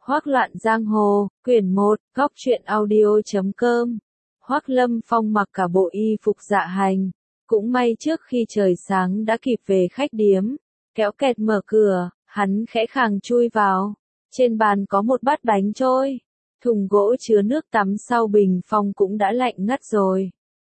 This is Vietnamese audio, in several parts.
Hoác loạn giang hồ, quyển 1, góc truyện audio.com. Hoác Lâm Phong mặc cả bộ y phục dạ hành. Cũng may trước khi trời sáng đã kịp về khách điếm. Kéo kẹt mở cửa, hắn khẽ khàng chui vào. Trên bàn có một bát bánh trôi. Thùng gỗ chứa nước tắm sau bình phong cũng đã lạnh ngắt rồi.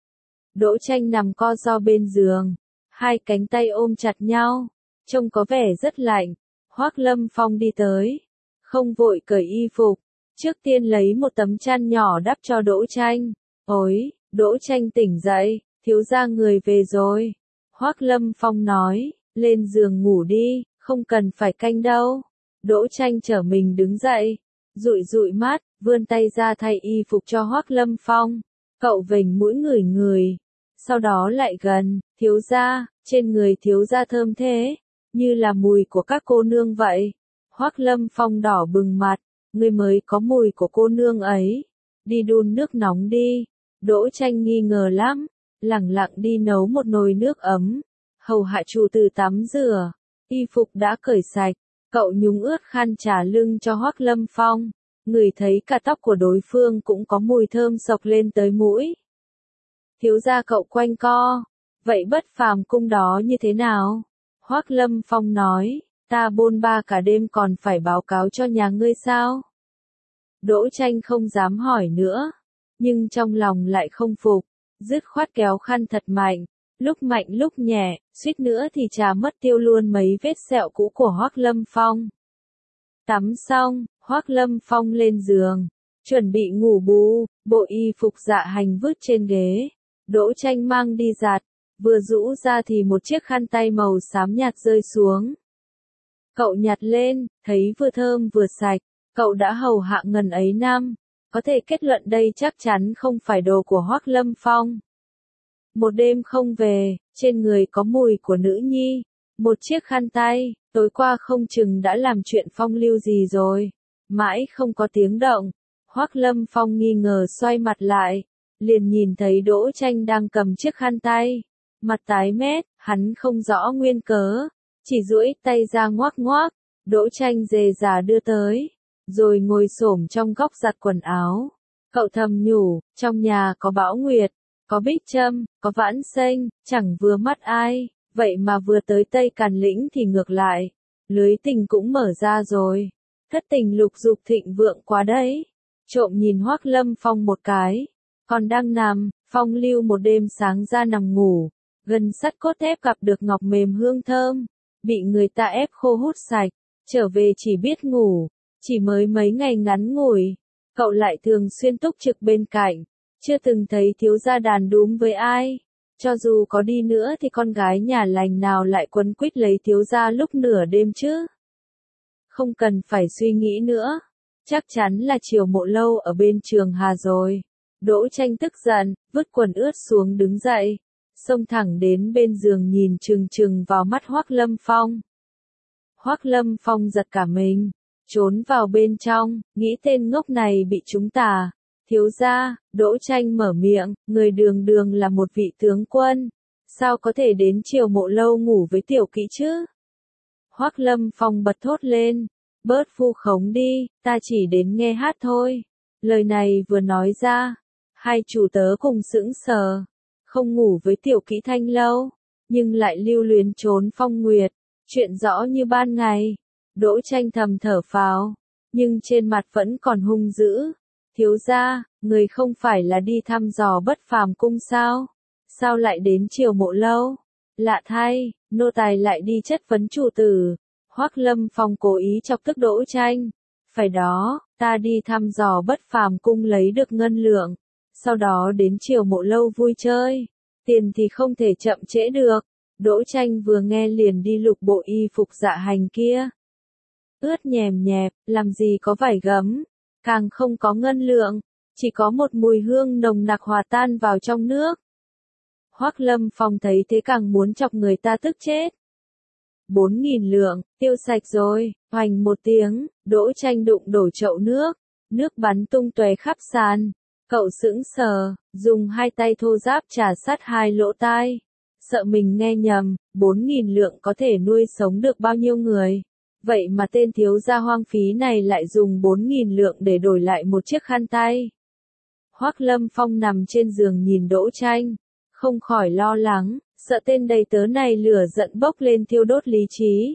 Đỗ Tranh nằm co ro bên giường. Hai cánh tay ôm chặt nhau. Trông có vẻ rất lạnh. Hoác Lâm Phong đi tới. Không vội cởi y phục, trước tiên lấy một tấm chăn nhỏ đắp cho Đỗ Tranh. Ôi, Đỗ Tranh tỉnh dậy, thiếu gia người về rồi. Hoác Lâm Phong nói, lên giường ngủ đi, không cần phải canh đâu. Đỗ Tranh trở mình đứng dậy, dụi dụi mắt, vươn tay ra thay y phục cho Hoác Lâm Phong. Cậu vểnh mũi ngửi ngửi, sau đó lại gần, thiếu gia, trên người thiếu gia thơm thế, như là mùi của các cô nương vậy. Hoác Lâm Phong đỏ bừng mặt, ngươi mới có mùi của cô nương ấy. Đi đun nước nóng đi. Đỗ Tranh nghi ngờ lắm, lẳng lặng đi nấu một nồi nước ấm. Hầu hạ chủ tử tắm rửa, y phục đã cởi sạch, cậu nhúng ướt khăn trà lưng cho Hoác Lâm Phong. Ngửi thấy cả tóc của đối phương cũng có mùi thơm xộc lên tới mũi. Thiếu gia cậu quanh co, vậy Bất Phàm cung đó như thế nào? Hoác Lâm Phong nói. Ta bôn ba cả đêm còn phải báo cáo cho nhà ngươi sao? Đỗ Tranh không dám hỏi nữa, nhưng trong lòng lại không phục, dứt khoát kéo khăn thật mạnh, lúc mạnh lúc nhẹ, suýt nữa thì chà mất tiêu luôn mấy vết sẹo cũ của Hoác Lâm Phong. Tắm xong, Hoác Lâm Phong lên giường, chuẩn bị ngủ bù, bộ y phục dạ hành vứt trên ghế. Đỗ Tranh mang đi giặt, vừa rũ ra thì một chiếc khăn tay màu xám nhạt rơi xuống. Cậu nhặt lên, thấy vừa thơm vừa sạch, cậu đã hầu hạ ngần ấy năm, có thể kết luận đây chắc chắn không phải đồ của Hoác Lâm Phong. Một đêm không về, trên người có mùi của nữ nhi, một chiếc khăn tay, tối qua không chừng đã làm chuyện phong lưu gì rồi, mãi không có tiếng động. Hoác Lâm Phong nghi ngờ xoay mặt lại, liền nhìn thấy Đỗ Tranh đang cầm chiếc khăn tay, mặt tái mét, hắn không rõ nguyên cớ. Chỉ duỗi tay ra ngoác ngoác, Đỗ Tranh dề dà đưa tới, rồi ngồi xổm trong góc giặt quần áo. Cậu thầm nhủ, trong nhà có Bão Nguyệt, có Bích Trâm, có Vãn Xênh, chẳng vừa mắt ai, vậy mà vừa tới Tây Càn Lĩnh thì ngược lại, lưới tình cũng mở ra rồi. Thất tình lục dục thịnh vượng quá đấy. Trộm nhìn Hoác Lâm Phong một cái, còn đang nằm, phong lưu một đêm sáng ra nằm ngủ, gần sắt cốt thép gặp được ngọc mềm hương thơm. Bị người ta ép khô hút sạch, trở về chỉ biết ngủ, chỉ mới mấy ngày ngắn ngủi, cậu lại thường xuyên túc trực bên cạnh, chưa từng thấy thiếu gia đàn đúm với ai, cho dù có đi nữa thì con gái nhà lành nào lại quấn quýt lấy thiếu gia lúc nửa đêm chứ. Không cần phải suy nghĩ nữa, chắc chắn là Triều Mộ Lâu ở bên Trường Hà rồi. Đỗ Tranh tức giận, vứt quần ướt xuống đứng dậy. Xông thẳng đến bên giường nhìn chừng chừng vào mắt Hoác Lâm Phong. Hoác Lâm Phong giật cả mình, trốn vào bên trong, nghĩ tên ngốc này bị chúng tà. Thiếu gia, Đỗ Tranh mở miệng, người đường đường là một vị tướng quân, sao có thể đến Triều Mộ Lâu ngủ với tiểu kỹ chứ? Hoác Lâm Phong bật thốt lên, bớt vu khống đi, ta chỉ đến nghe hát thôi. Lời này vừa nói ra, hai chủ tớ cùng sững sờ. Không ngủ với tiểu kỹ Thanh Lâu, nhưng lại lưu luyến trốn phong nguyệt, chuyện rõ như ban ngày. Đỗ Tranh thầm thở phào, nhưng trên mặt vẫn còn hung dữ. Thiếu gia, người không phải là đi thăm dò Bất Phàm cung sao? Sao lại đến Triều Mộ Lâu? Lạ thay, nô tài lại đi chất vấn chủ tử. Hoác Lâm Phong cố ý chọc tức Đỗ Tranh. Phải đó, ta đi thăm dò Bất Phàm cung lấy được ngân lượng. Sau đó đến Triều Mộ Lâu vui chơi, tiền thì không thể chậm trễ được. Đỗ Tranh vừa nghe liền đi lục bộ y phục dạ hành kia. Ướt nhèm nhẹp, làm gì có vải gấm, càng không có ngân lượng, chỉ có một mùi hương nồng nặc hòa tan vào trong nước. Hoác Lâm Phong thấy thế càng muốn chọc người ta tức chết. 4.000 lượng, tiêu sạch rồi, hoành một tiếng, Đỗ Tranh đụng đổ chậu nước bắn tung tóe khắp sàn. Cậu sững sờ, dùng hai tay thô ráp chà sát hai lỗ tai. Sợ mình nghe nhầm, 4.000 lượng có thể nuôi sống được bao nhiêu người. Vậy mà tên thiếu gia hoang phí này lại dùng 4.000 lượng để đổi lại một chiếc khăn tay. Hoắc Lâm Phong nằm trên giường nhìn Đỗ Tranh, không khỏi lo lắng, sợ tên đầy tớ này lửa giận bốc lên thiêu đốt lý trí.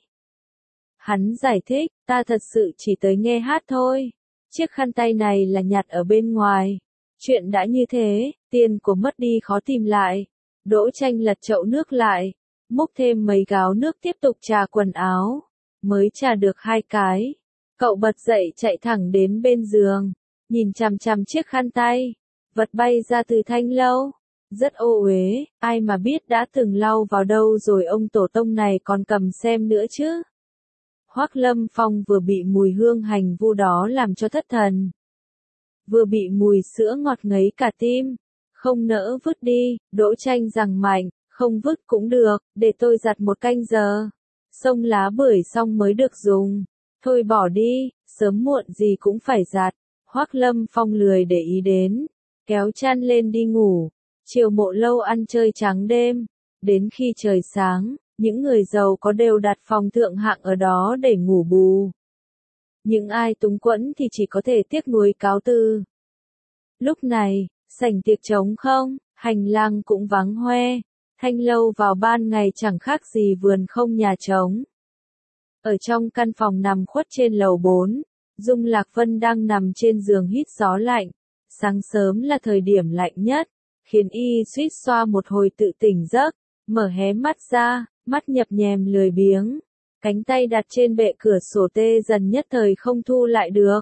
Hắn giải thích, ta thật sự chỉ tới nghe hát thôi. Chiếc khăn tay này là nhặt ở bên ngoài. Chuyện đã như thế, tiền của mất đi khó tìm lại. Đỗ Tranh lật chậu nước lại, múc thêm mấy gáo nước tiếp tục chà quần áo. Mới chà được 2 cái. Cậu bật dậy chạy thẳng đến bên giường, nhìn chằm chằm chiếc khăn tay. Vật bay ra từ thanh lâu. Rất ô uế, ai mà biết đã từng lau vào đâu rồi ông tổ tông này còn cầm xem nữa chứ. Hoắc Lâm Phong vừa bị mùi hương hành vu đó làm cho thất thần. Vừa bị mùi sữa ngọt ngấy cả tim. Không nỡ vứt đi, Đỗ Tranh giằng mạnh, không vứt cũng được, để tôi giặt 1 canh giờ. Xông lá bưởi xong mới được dùng. Thôi bỏ đi, sớm muộn gì cũng phải giặt. Hoắc Lâm Phong lười để ý đến, kéo chăn lên đi ngủ. Chiều Mộ Lâu ăn chơi trắng đêm, đến khi trời sáng, những người giàu có đều đặt phòng thượng hạng ở đó để ngủ bù. Những ai túng quẫn thì chỉ có thể tiếc nuối cáo từ. Lúc này, sảnh tiệc trống không, hành lang cũng vắng hoe, thanh lâu vào ban ngày chẳng khác gì vườn không nhà trống. Ở trong căn phòng nằm khuất trên lầu 4, Dung Lạc Vân đang nằm trên giường hít gió lạnh. Sáng sớm là thời điểm lạnh nhất, khiến y suýt xoa một hồi tự tỉnh giấc, mở hé mắt ra, mắt nhập nhèm lười biếng. Cánh tay đặt trên bệ cửa sổ tê dần nhất thời không thu lại được.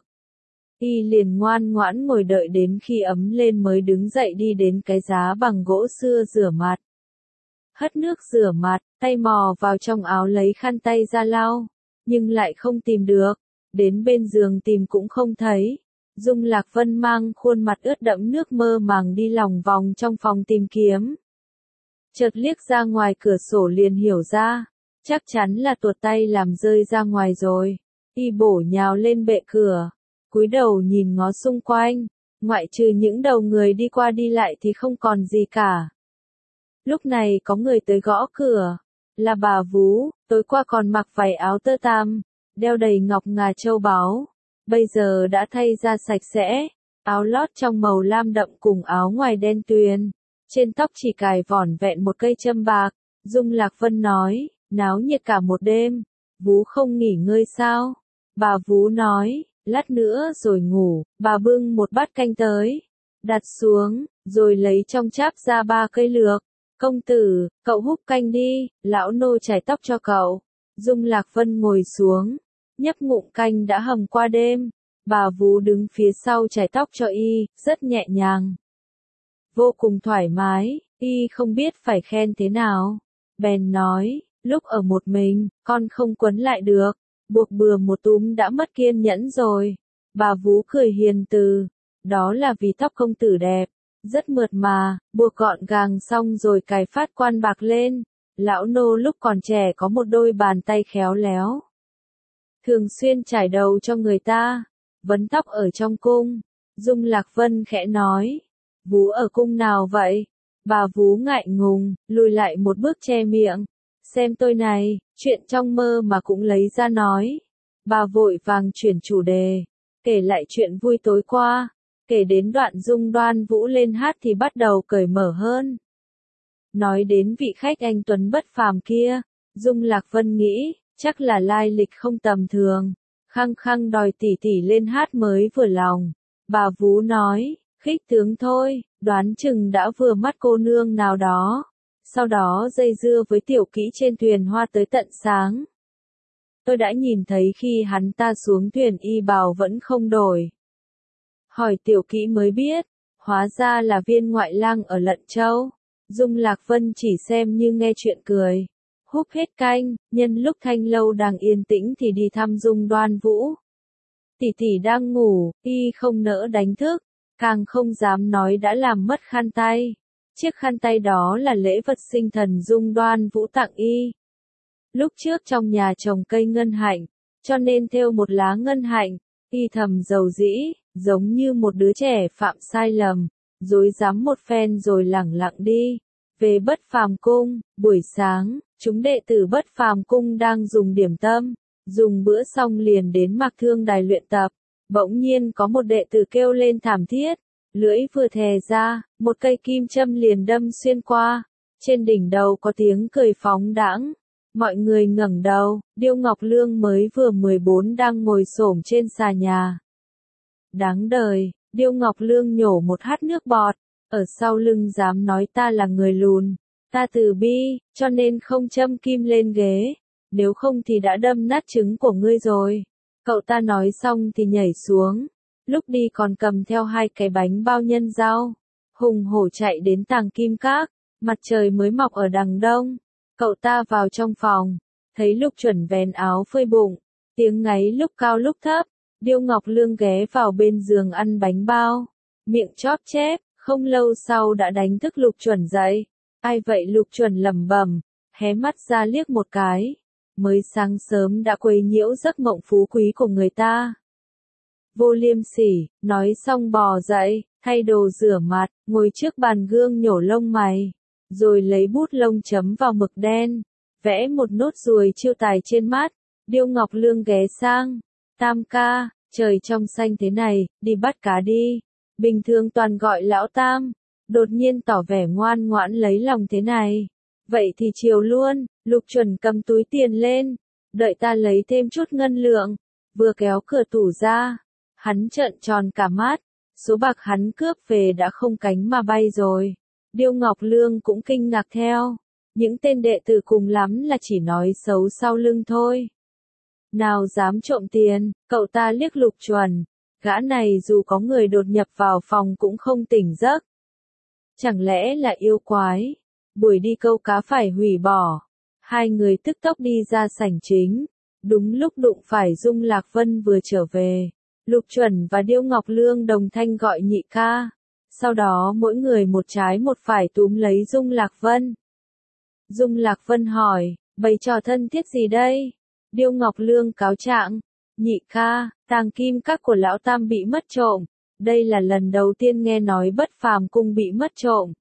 Y liền ngoan ngoãn ngồi đợi đến khi ấm lên mới đứng dậy đi đến cái giá bằng gỗ xưa rửa mặt. Hất nước rửa mặt, tay mò vào trong áo lấy khăn tay ra lau, nhưng lại không tìm được. Đến bên giường tìm cũng không thấy. Dung Lạc Vân mang khuôn mặt ướt đẫm nước mơ màng đi lòng vòng trong phòng tìm kiếm. Chợt liếc ra ngoài cửa sổ liền hiểu ra, chắc chắn là tuột tay làm rơi ra ngoài rồi. Y bổ nhào lên bệ cửa, cúi đầu nhìn ngó xung quanh, ngoại trừ những đầu người đi qua đi lại thì không còn gì cả. Lúc này có người tới gõ cửa, là bà Vú, tối qua còn mặc váy áo tơ tằm, đeo đầy ngọc ngà châu báu. Bây giờ đã thay ra sạch sẽ, áo lót trong màu lam đậm cùng áo ngoài đen tuyền, trên tóc chỉ cài vỏn vẹn một cây châm bạc. Dung Lạc Vân nói, náo nhiệt cả một đêm, Vú không nghỉ ngơi sao? Bà Vú nói, lát nữa rồi ngủ. Bà bưng một bát canh tới, đặt xuống, rồi lấy trong cháp ra 3 cây lược. Công tử, cậu húp canh đi, lão nô chải tóc cho cậu. Dung Lạc Vân ngồi xuống, nhấp ngụm canh đã hầm qua đêm. Bà Vú đứng phía sau chải tóc cho y, rất nhẹ nhàng, vô cùng thoải mái. Y không biết phải khen thế nào, bèn nói, lúc ở một mình, con không quấn lại được, buộc bừa một túm đã mất kiên nhẫn rồi. Bà Vú cười hiền từ, đó là vì tóc công tử đẹp, rất mượt mà, buộc gọn gàng xong rồi cài phát quan bạc lên. Lão nô lúc còn trẻ có một đôi bàn tay khéo léo, thường xuyên chải đầu cho người ta, vấn tóc ở trong cung. Dung Lạc Vân khẽ nói, Vú ở cung nào vậy? Bà Vú ngại ngùng, lùi lại một bước che miệng. Xem tôi này, chuyện trong mơ mà cũng lấy ra nói. Bà vội vàng chuyển chủ đề, kể lại chuyện vui tối qua. Kể đến đoạn Dung Đoan Vũ lên hát thì bắt đầu cởi mở hơn. Nói đến vị khách anh tuấn bất phàm kia, Dung Lạc Vân nghĩ, chắc là lai lịch không tầm thường. Khăng khăng đòi tỷ tỷ lên hát mới vừa lòng. Bà Vú nói, khích tướng thôi, đoán chừng đã vừa mắt cô nương nào đó. Sau đó dây dưa với tiểu kỹ trên thuyền hoa tới tận sáng. Tôi đã nhìn thấy khi hắn ta xuống thuyền y bào vẫn không đổi. Hỏi tiểu kỹ mới biết, hóa ra là viên ngoại lang ở Lận Châu. Dung Lạc Vân chỉ xem như nghe chuyện cười. Húp hết canh, nhân lúc thanh lâu đang yên tĩnh thì đi thăm Dung Đoan Vũ. Tỷ tỷ đang ngủ, y không nỡ đánh thức, càng không dám nói đã làm mất khăn tay. Chiếc khăn tay đó là lễ vật sinh thần Dung Đoan Vũ tặng y. Lúc trước trong nhà trồng cây ngân hạnh, cho nên thêu một lá ngân hạnh. Y thầm dầu dĩ, giống như một đứa trẻ phạm sai lầm, rối rắm một phen rồi lẳng lặng đi. Về Bất Phàm Cung, buổi sáng, chúng đệ tử Bất Phàm Cung đang dùng điểm tâm. Dùng bữa xong liền đến Mạc Thương Đài luyện tập. Bỗng nhiên có một đệ tử kêu lên thảm thiết. Lưỡi vừa thè ra, một cây kim châm liền đâm xuyên qua. Trên đỉnh đầu có tiếng cười phóng đãng. Mọi người ngẩng đầu, Điêu Ngọc Lương mới vừa 14 đang ngồi xổm trên xà nhà. Đáng đời, Điêu Ngọc Lương nhổ một hắt nước bọt, ở sau lưng dám nói ta là người lùn, ta từ bi, cho nên không châm kim lên ghế, nếu không thì đã đâm nát trứng của ngươi rồi. Cậu ta nói xong thì nhảy xuống, lúc đi còn cầm theo 2 cái bánh bao nhân rau, hùng hổ chạy đến Tàng Kim Các, mặt trời mới mọc ở đằng đông. Cậu ta vào trong phòng, thấy Lục Chuẩn vén áo phơi bụng, tiếng ngáy lúc cao lúc thấp. Điêu Ngọc Lương ghé vào bên giường ăn bánh bao, miệng chóp chép, không lâu sau đã đánh thức Lục Chuẩn dậy. Ai vậy? Lục Chuẩn lẩm bẩm, hé mắt ra liếc một cái, mới sáng sớm đã quấy nhiễu giấc mộng phú quý của người ta. Vô liêm sỉ, nói xong bò dậy, thay đồ rửa mặt, ngồi trước bàn gương nhổ lông mày, rồi lấy bút lông chấm vào mực đen, vẽ một nốt ruồi chiêu tài trên mắt. Điêu Ngọc Lương ghé sang, Tam ca, trời trong xanh thế này, đi bắt cá đi. Bình thường toàn gọi lão Tam, đột nhiên tỏ vẻ ngoan ngoãn lấy lòng thế này. Vậy thì chiều luôn. Lục Chuẩn cầm túi tiền lên, đợi ta lấy thêm chút ngân lượng. Vừa kéo cửa tủ ra, hắn trợn tròn cả mắt, số bạc hắn cướp về đã không cánh mà bay rồi. Điêu Ngọc Lương cũng kinh ngạc theo, những tên đệ tử cùng lắm là chỉ nói xấu sau lưng thôi. Nào dám trộm tiền, cậu ta liếc Lục Chuẩn, gã này dù có người đột nhập vào phòng cũng không tỉnh giấc. Chẳng lẽ là yêu quái, buổi đi câu cá phải hủy bỏ. Hai người tức tốc đi ra sảnh chính, đúng lúc đụng phải Dung Lạc Vân vừa trở về. Lục Chuẩn và Điêu Ngọc Lương đồng thanh gọi nhị ca, sau đó mỗi người một trái một phải túm lấy Dung Lạc Vân. Dung Lạc Vân hỏi, bày trò thân thiết gì đây? Điêu Ngọc Lương cáo trạng, nhị ca, Tàng Kim Các của lão Tam bị mất trộm, đây là lần đầu tiên nghe nói Bất Phàm Cung bị mất trộm.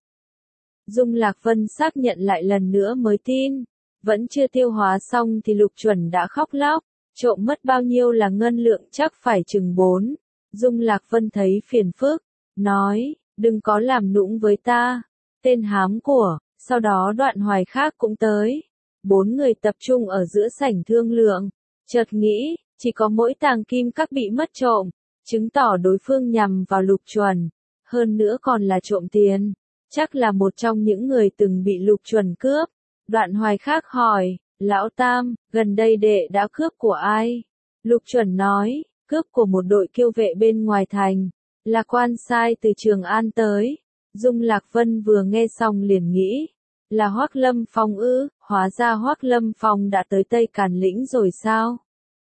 Dung Lạc Vân xác nhận lại lần nữa mới tin, vẫn chưa tiêu hóa xong thì Lục Chuẩn đã khóc lóc, trộm mất bao nhiêu là ngân lượng chắc phải chừng 4. Dung Lạc Vân thấy phiền phức, nói, đừng có làm nũng với ta, tên hám của. Sau đó Đoạn Hoài khác cũng tới. 4 người tập trung ở giữa sảnh thương lượng, chợt nghĩ, chỉ có mỗi Tàng Kim Các bị mất trộm, chứng tỏ đối phương nhằm vào Lục Chuẩn, hơn nữa còn là trộm tiền, chắc là một trong những người từng bị Lục Chuẩn cướp. Đoạn Hoài khác hỏi, lão Tam, gần đây đệ đã cướp của ai? Lục Chuẩn nói, cướp của một đội kiêu vệ bên ngoài thành, là quan sai từ Trường An tới. Dung Lạc Vân vừa nghe xong liền nghĩ, là Hoắc Lâm Phong ư? Hóa ra Hoắc Lâm Phong đã tới Tây Càn Lĩnh rồi sao?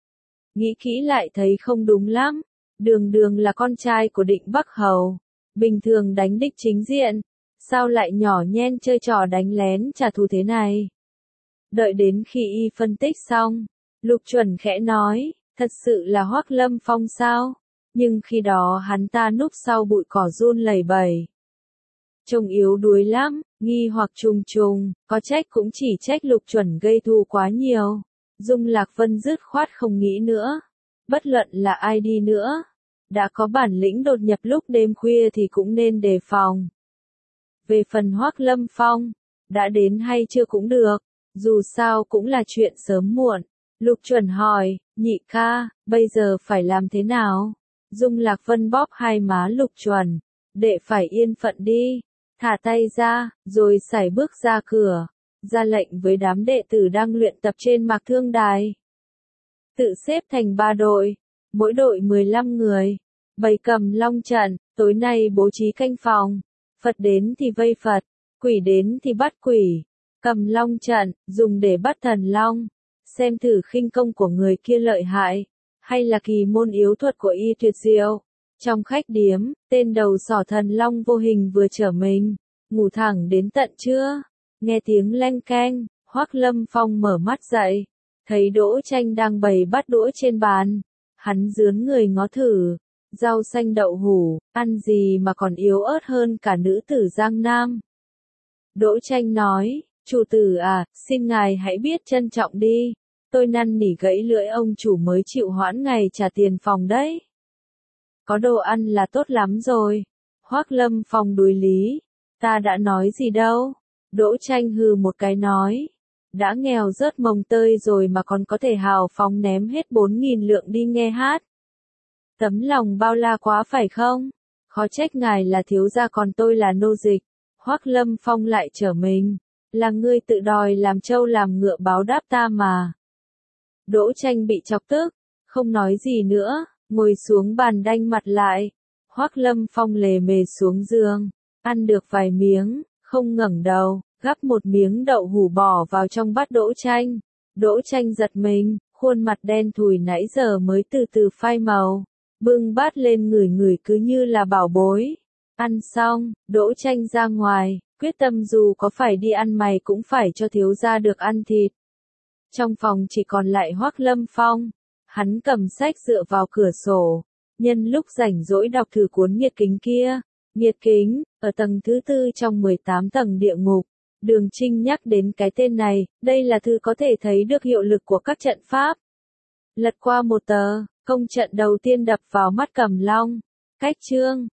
Nghĩ kỹ lại thấy không đúng lắm, Đường Đường là con trai của Định Bắc Hầu, bình thường đánh địch chính diện, sao lại nhỏ nhen chơi trò đánh lén trả thù thế này? Đợi đến khi y phân tích xong, Lục Chuẩn khẽ nói, thật sự là Hoắc Lâm Phong sao? Nhưng khi đó hắn ta núp sau bụi cỏ run lẩy bẩy, trông yếu đuối lắm. Nghi hoặc trùng trùng, có trách cũng chỉ trách Lục Chuẩn gây thù quá nhiều. Dung Lạc Vân dứt khoát không nghĩ nữa. Bất luận là ai đi nữa, đã có bản lĩnh đột nhập lúc đêm khuya thì cũng nên đề phòng. Về phần Hoắc Lâm Phong, đã đến hay chưa cũng được, dù sao cũng là chuyện sớm muộn. Lục Chuẩn hỏi, nhị ca, bây giờ phải làm thế nào? Dung Lạc Vân bóp hai má Lục Chuẩn, đệ phải yên phận đi. Thả tay ra, rồi sải bước ra cửa, ra lệnh với đám đệ tử đang luyện tập trên Mạc Thương Đài. Tự xếp thành 3 đội, mỗi đội 15 người, bày cầm long trận, tối nay bố trí canh phòng, Phật đến thì vây Phật, quỷ đến thì bắt quỷ, cầm long trận, dùng để bắt thần long, xem thử khinh công của người kia lợi hại, hay là kỳ môn yếu thuật của y tuyệt diệu. Trong khách điếm, tên đầu sỏ thần long vô hình vừa trở mình, ngủ thẳng đến tận trưa. Nghe tiếng leng keng, Hoắc Lâm Phong mở mắt dậy, thấy Đỗ Tranh đang bày bát đũa trên bàn. Hắn rướn người ngó thử, rau xanh đậu hủ, ăn gì mà còn yếu ớt hơn cả nữ tử Giang Nam. Đỗ Tranh nói, chủ tử à, xin ngài hãy biết trân trọng đi, Tôi năn nỉ gãy lưỡi ông chủ mới chịu hoãn ngày trả tiền phòng đấy. Có đồ ăn là tốt lắm rồi. Hoác Lâm Phong đối lý. Ta đã nói gì đâu. Đỗ Tranh hừ một cái nói. Đã nghèo rớt mồng tơi rồi mà còn có thể hào phóng ném hết 4.000 lượng đi nghe hát. Tấm lòng bao la quá phải không? Khó trách ngài là thiếu gia còn tôi là nô dịch. Hoác Lâm Phong lại trở mình. Là ngươi tự đòi làm trâu làm ngựa báo đáp ta mà. Đỗ Tranh bị chọc tức. Không nói gì nữa. Ngồi xuống bàn đanh mặt lại. Hoác Lâm Phong lề mề xuống giường. Ăn được vài miếng. Không ngẩng đầu. Gắp một miếng đậu hủ bỏ vào trong bát Đỗ Tranh. Đỗ Tranh giật mình. Khuôn mặt đen thùi nãy giờ mới từ từ phai màu. Bưng bát lên ngửi ngửi cứ như là bảo bối. Ăn xong, Đỗ Tranh ra ngoài, quyết tâm dù có phải đi ăn mày cũng phải cho thiếu gia được ăn thịt. Trong phòng chỉ còn lại Hoác Lâm Phong. Hắn cầm sách dựa vào cửa sổ. Nhân lúc rảnh rỗi đọc thử cuốn Nghiệt Kính kia. Nghiệt Kính, ở tầng thứ 4 trong 18 tầng địa ngục. Đường Trinh nhắc đến cái tên này, đây là thư có thể thấy được hiệu lực của các trận pháp. Lật qua một tờ, công trận đầu tiên đập vào mắt Cẩm Long. Cách chương